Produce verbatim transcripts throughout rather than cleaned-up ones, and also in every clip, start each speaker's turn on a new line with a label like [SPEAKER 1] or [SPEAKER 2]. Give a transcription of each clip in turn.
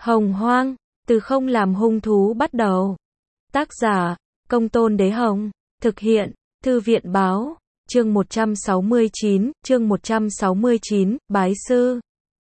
[SPEAKER 1] Hồng Hoang, từ không làm hung thú bắt đầu. Tác giả, Công Tôn Đế Hồng. Thực hiện, Thư viện Báo. Chương một trăm sáu mươi chín, chương một trăm sáu mươi chín, Bái Sư.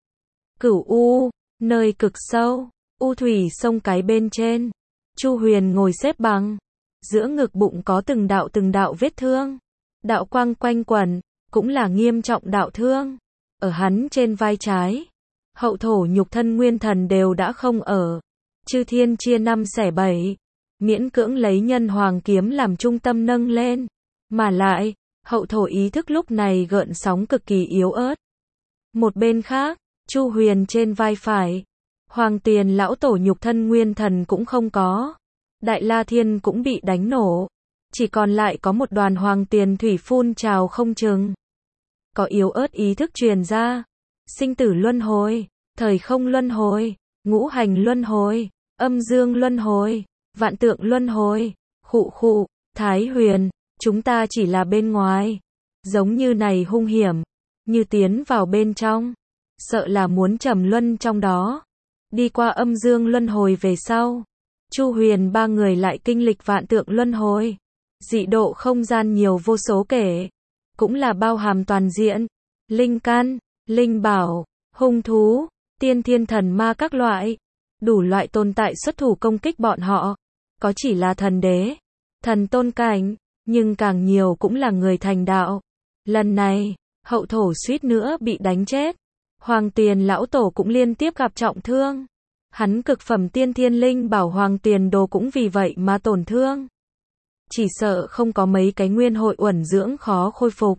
[SPEAKER 1] Cửu U, nơi cực sâu, U thủy sông cái bên trên. Chu Huyền ngồi xếp bằng. Giữa ngực bụng có từng đạo từng đạo vết thương. Đạo quang quanh quẩn, cũng là nghiêm trọng đạo thương. Ở hắn trên vai trái. Hậu thổ nhục thân nguyên thần đều đã không ở. Chư thiên chia năm xẻ bảy. Miễn cưỡng lấy nhân hoàng kiếm làm trung tâm nâng lên. Mà lại, hậu thổ ý thức lúc này gợn sóng cực kỳ yếu ớt. Một bên khác, Chu Huyền trên vai phải. Hoàng tiền lão tổ nhục thân nguyên thần cũng không có. Đại La Thiên cũng bị đánh nổ. Chỉ còn lại có một đoàn hoàng tiền thủy phun trào không chừng. Có yếu ớt ý thức truyền ra. Sinh tử luân hồi, thời không luân hồi, ngũ hành luân hồi, âm dương luân hồi, vạn tượng luân hồi, khụ khụ, Thái Huyền, chúng ta chỉ là bên ngoài. Giống như này hung hiểm, như tiến vào bên trong, sợ là muốn trầm luân trong đó. Đi qua âm dương luân hồi về sau, Chu Huyền ba người lại kinh lịch vạn tượng luân hồi. Dị độ không gian nhiều vô số kể, cũng là bao hàm toàn diện, linh căn, linh bảo, hung thú, tiên thiên thần ma các loại, đủ loại tồn tại xuất thủ công kích bọn họ. Có chỉ là thần đế, thần tôn cảnh, nhưng càng nhiều cũng là người thành đạo. Lần này, hậu thổ suýt nữa bị đánh chết. Hoàng tiền lão tổ cũng liên tiếp gặp trọng thương. Hắn cực phẩm tiên thiên linh bảo hoàng tiền đồ cũng vì vậy mà tổn thương. Chỉ sợ không có mấy cái nguyên hội uẩn dưỡng khó khôi phục.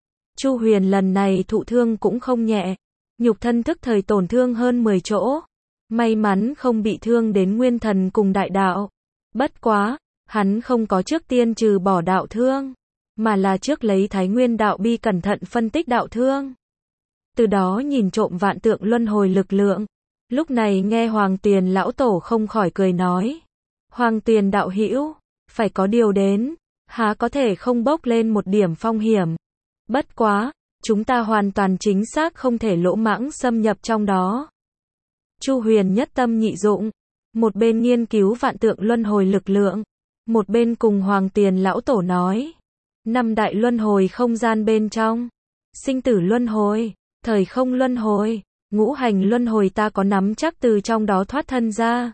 [SPEAKER 1] Chu Huyền lần này thụ thương cũng không nhẹ. Nhục thân thức thời tổn thương hơn mười chỗ. May mắn không bị thương đến nguyên thần cùng đại đạo. Bất quá, hắn không có trước tiên trừ bỏ đạo thương, mà là trước lấy Thái Nguyên đạo bi cẩn thận phân tích đạo thương. Từ đó nhìn trộm vạn tượng luân hồi lực lượng. Lúc này nghe Hoàng tiền lão tổ không khỏi cười nói. Hoàng tiền đạo hữu, phải có điều đến, há có thể không bốc lên một điểm phong hiểm. Bất quá, chúng ta hoàn toàn chính xác không thể lỗ mãng xâm nhập trong đó. Chu Huyền nhất tâm nhị dụng, một bên nghiên cứu vạn tượng luân hồi lực lượng, một bên cùng Hoàng tiền lão tổ nói. Năm đại luân hồi không gian bên trong, sinh tử luân hồi, thời không luân hồi, ngũ hành luân hồi ta có nắm chắc từ trong đó thoát thân ra.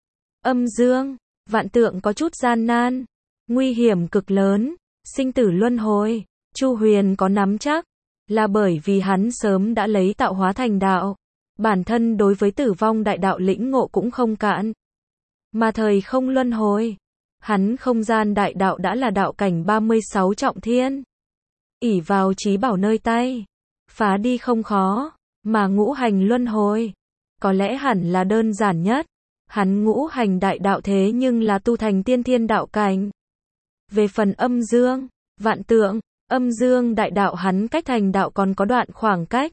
[SPEAKER 1] Âm dương, vạn tượng có chút gian nan, nguy hiểm cực lớn, sinh tử luân hồi, Chu Huyền có nắm chắc, là bởi vì hắn sớm đã lấy tạo hóa thành đạo, bản thân đối với tử vong đại đạo lĩnh ngộ cũng không cạn. Mà thời không luân hồi, hắn không gian đại đạo đã là đạo cảnh ba mươi sáu trọng thiên. Ỷ vào trí bảo nơi tay, phá đi không khó, mà ngũ hành luân hồi, có lẽ hẳn là đơn giản nhất. Hắn ngũ hành đại đạo thế nhưng là tu thành tiên thiên đạo cảnh. Về phần âm dương, vạn tượng, âm dương đại đạo hắn cách thành đạo còn có đoạn khoảng cách.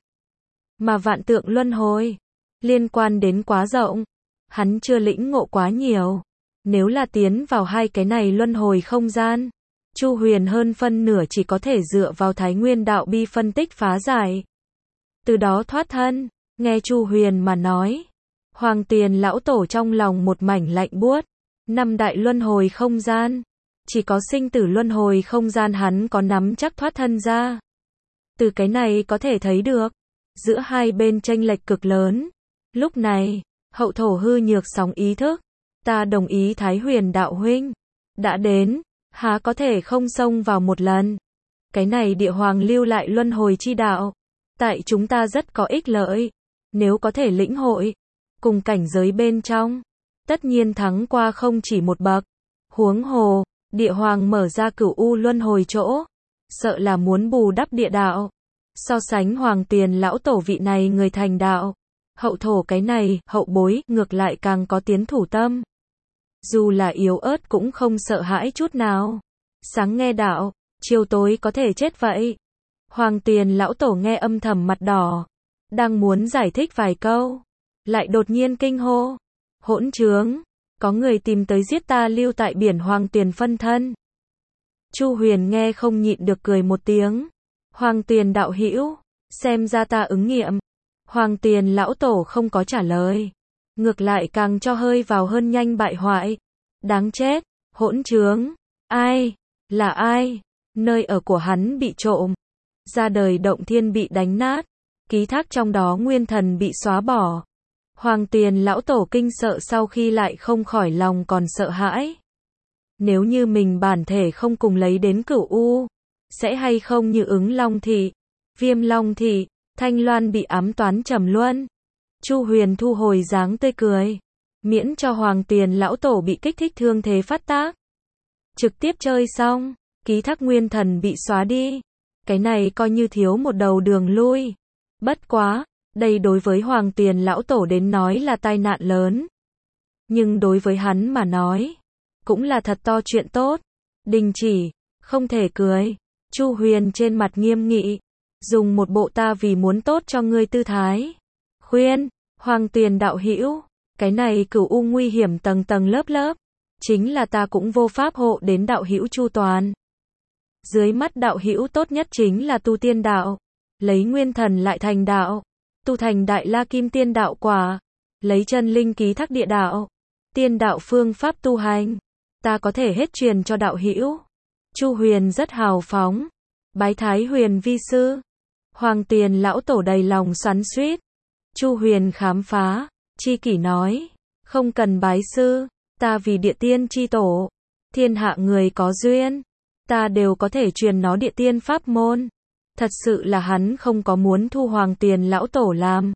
[SPEAKER 1] Mà vạn tượng luân hồi, liên quan đến quá rộng, hắn chưa lĩnh ngộ quá nhiều. Nếu là tiến vào hai cái này luân hồi không gian, Chu Huyền hơn phân nửa chỉ có thể dựa vào Thái Nguyên đạo bi phân tích phá giải. Từ đó thoát thân, nghe Chu Huyền mà nói. Hoàng tiền lão tổ trong lòng một mảnh lạnh buốt. Năm đại luân hồi không gian, chỉ có sinh tử luân hồi không gian hắn có nắm chắc thoát thân ra. Từ cái này có thể thấy được, giữa hai bên chênh lệch cực lớn. Lúc này, hậu thổ hư nhược sóng ý thức. Ta đồng ý Thái Huyền đạo huynh. Đã đến, há có thể không xông vào một lần. Cái này địa hoàng lưu lại luân hồi chi đạo. Tại chúng ta rất có ích lợi. Nếu có thể lĩnh hội, cùng cảnh giới bên trong, tất nhiên thắng qua không chỉ một bậc. Huống hồ, địa hoàng mở ra cửu u luân hồi chỗ, sợ là muốn bù đắp địa đạo. So sánh Hoàng tiền lão tổ vị này người thành đạo, hậu thổ cái này, hậu bối, ngược lại càng có tiến thủ tâm. Dù là yếu ớt cũng không sợ hãi chút nào. Sáng nghe đạo, chiều tối có thể chết vậy. Hoàng tiền lão tổ nghe âm thầm mặt đỏ, đang muốn giải thích vài câu, lại đột nhiên kinh hô. Hỗn trướng, có người tìm tới giết ta lưu tại biển Hoàng tiền phân thân. Chu Huyền nghe không nhịn được cười một tiếng. Hoàng tiền đạo hữu, xem ra ta ứng nghiệm. Hoàng tiền lão tổ không có trả lời, ngược lại càng cho hơi vào hơn nhanh bại hoại. Đáng chết, hỗn trướng, ai, là ai, nơi ở của hắn bị trộm, ra đời động thiên bị đánh nát, ký thác trong đó nguyên thần bị xóa bỏ. Hoàng Tiền lão tổ kinh sợ sau khi lại không khỏi lòng còn sợ hãi. Nếu như mình bản thể không cùng lấy đến Cửu U, sẽ hay không như ứng Long Thị, Viêm Long Thị, Thanh Loan bị ám toán trầm luân. Chu Huyền thu hồi dáng tươi cười, miễn cho Hoàng Tiền lão tổ bị kích thích thương thế phát tác. Trực tiếp chơi xong, ký thác nguyên thần bị xóa đi. Cái này coi như thiếu một đầu đường lui. Bất quá, đây đối với Hoàng Tiền lão tổ đến nói là tai nạn lớn. Nhưng đối với hắn mà nói, cũng là thật to chuyện tốt. Đình chỉ, không thể cười. Chu Huyền trên mặt nghiêm nghị, dùng một bộ ta vì muốn tốt cho ngươi tư thái. Khuyên, Hoàng Tiền đạo hữu, cái này Cửu U nguy hiểm tầng tầng lớp lớp, chính là ta cũng vô pháp hộ đến đạo hữu chu toàn. Dưới mắt đạo hữu tốt nhất chính là tu tiên đạo, lấy nguyên thần lại thành đạo, tu thành đại la kim tiên đạo quả, lấy chân linh ký thác địa đạo, tiên đạo phương pháp tu hành, ta có thể hết truyền cho đạo hữu. Chu Huyền rất hào phóng, bái Thái Huyền vi sư. Hoàng Tiền lão tổ đầy lòng xoắn xuýt. Chu Huyền khám phá, chi kỷ nói, không cần bái sư, ta vì địa tiên chi tổ, thiên hạ người có duyên, ta đều có thể truyền nó địa tiên pháp môn. Thật sự là hắn không có muốn thu Hoàng Tiền lão tổ làm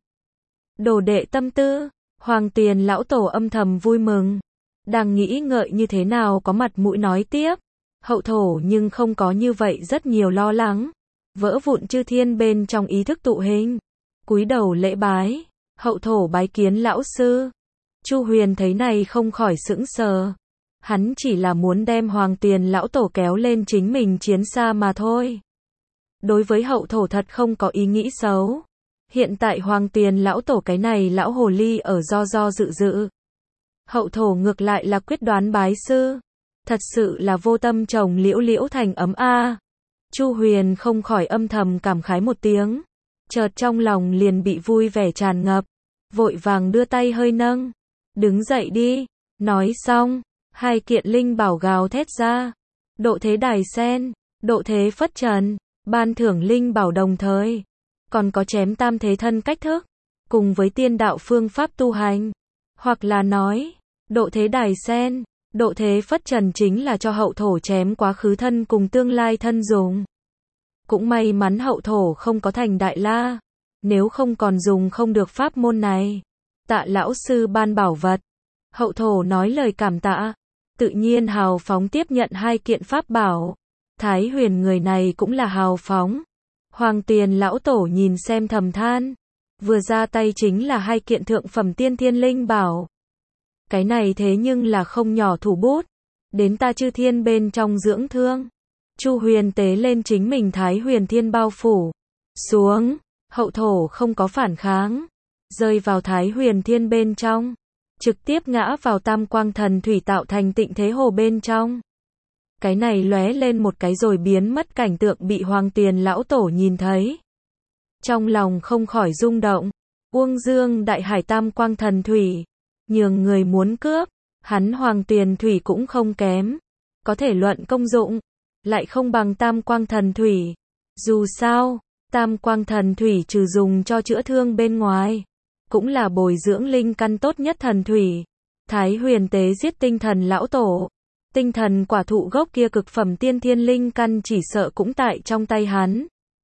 [SPEAKER 1] đồ đệ tâm tư. Hoàng Tiền lão tổ âm thầm vui mừng, đang nghĩ ngợi như thế nào có mặt mũi nói tiếp. Hậu thổ nhưng không có như vậy rất nhiều lo lắng. Vỡ vụn chư thiên bên trong ý thức tụ hình, cúi đầu lễ bái, hậu thổ bái kiến lão sư. Chu Huyền thấy này không khỏi sững sờ. Hắn chỉ là muốn đem Hoàng Tiền lão tổ kéo lên chính mình chiến xa mà thôi. Đối với hậu thổ thật không có ý nghĩ xấu. Hiện tại Hoàng Tiền lão tổ cái này lão hồ ly ở do do dự dự. Hậu thổ ngược lại là quyết đoán bái sư. Thật sự là vô tâm trồng liễu liễu thành ấm a. Chu Huyền không khỏi âm thầm cảm khái một tiếng. Chợt trong lòng liền bị vui vẻ tràn ngập. Vội vàng đưa tay hơi nâng. Đứng dậy đi. Nói xong, hai kiện linh bảo gào thét ra. Độ thế đài sen, độ thế phất trần, ban thưởng linh bảo đồng thời. Còn có chém tam thế thân cách thức, cùng với tiên đạo phương pháp tu hành. Hoặc là nói, độ thế đài sen, độ thế phất trần chính là cho hậu thổ chém quá khứ thân cùng tương lai thân dùng. Cũng may mắn hậu thổ không có thành đại la, nếu không còn dùng không được pháp môn này. Tạ lão sư ban bảo vật. Hậu thổ nói lời cảm tạ, tự nhiên hào phóng tiếp nhận hai kiện pháp bảo. Thái Huyền người này cũng là hào phóng. Hoàng Tiền lão tổ nhìn xem thầm than, vừa ra tay chính là hai kiện thượng phẩm tiên thiên linh bảo. Cái này thế nhưng là không nhỏ thủ bút, đến ta chư thiên bên trong dưỡng thương. Chu Huyền tế lên chính mình Thái Huyền thiên bao phủ xuống, hậu thổ không có phản kháng, rơi vào Thái Huyền thiên bên trong, trực tiếp ngã vào tam quang thần thủy tạo thành tịnh thế hồ bên trong. Cái này lóe lên một cái rồi biến mất cảnh tượng bị Hoàng Tiền lão tổ nhìn thấy. Trong lòng không khỏi rung động. Uông Dương đại hải tam quang thần thủy, nhường người muốn cướp, hắn Hoàng Tiền thủy cũng không kém, có thể luận công dụng, lại không bằng tam quang thần thủy. Dù sao, tam quang thần thủy trừ dùng cho chữa thương bên ngoài, cũng là bồi dưỡng linh căn tốt nhất thần thủy. Thái Huyền tế giết tinh thần lão tổ, tinh thần quả thụ gốc kia cực phẩm tiên thiên linh căn chỉ sợ cũng tại trong tay hắn.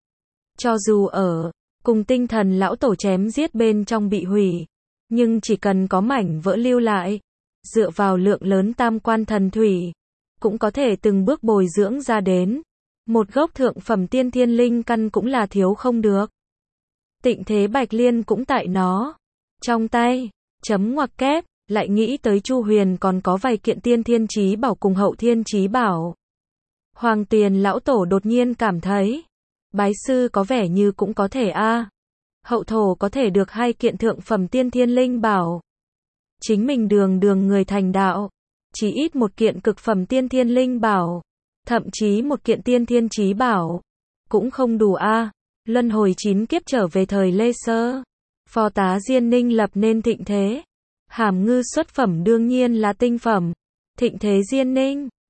[SPEAKER 1] Cho dù ở cùng tinh thần lão tổ chém giết bên trong bị hủy, nhưng chỉ cần có mảnh vỡ lưu lại, dựa vào lượng lớn tam quan thần thủy, cũng có thể từng bước bồi dưỡng ra đến. Một gốc thượng phẩm tiên thiên linh căn cũng là thiếu không được. Tịnh thế Bạch Liên cũng tại nó trong tay, chấm ngoặc kép. Lại nghĩ tới Chu Huyền còn có vài kiện tiên thiên chí bảo cùng hậu thiên chí bảo. Hoàng Tiền lão tổ đột nhiên cảm thấy, bái sư có vẻ như cũng có thể a. À. Hậu thổ có thể được hai kiện thượng phẩm tiên thiên linh bảo. Chính mình đường đường người thành đạo, chỉ ít một kiện cực phẩm tiên thiên linh bảo, thậm chí một kiện tiên thiên chí bảo, cũng không đủ a. À. Luân hồi chín kiếp trở về thời Lê Sơ, phò tá Diên Ninh lập nên thịnh thế. Hàm ngư xuất phẩm đương nhiên là tinh phẩm. Thịnh Thế Diên Ninh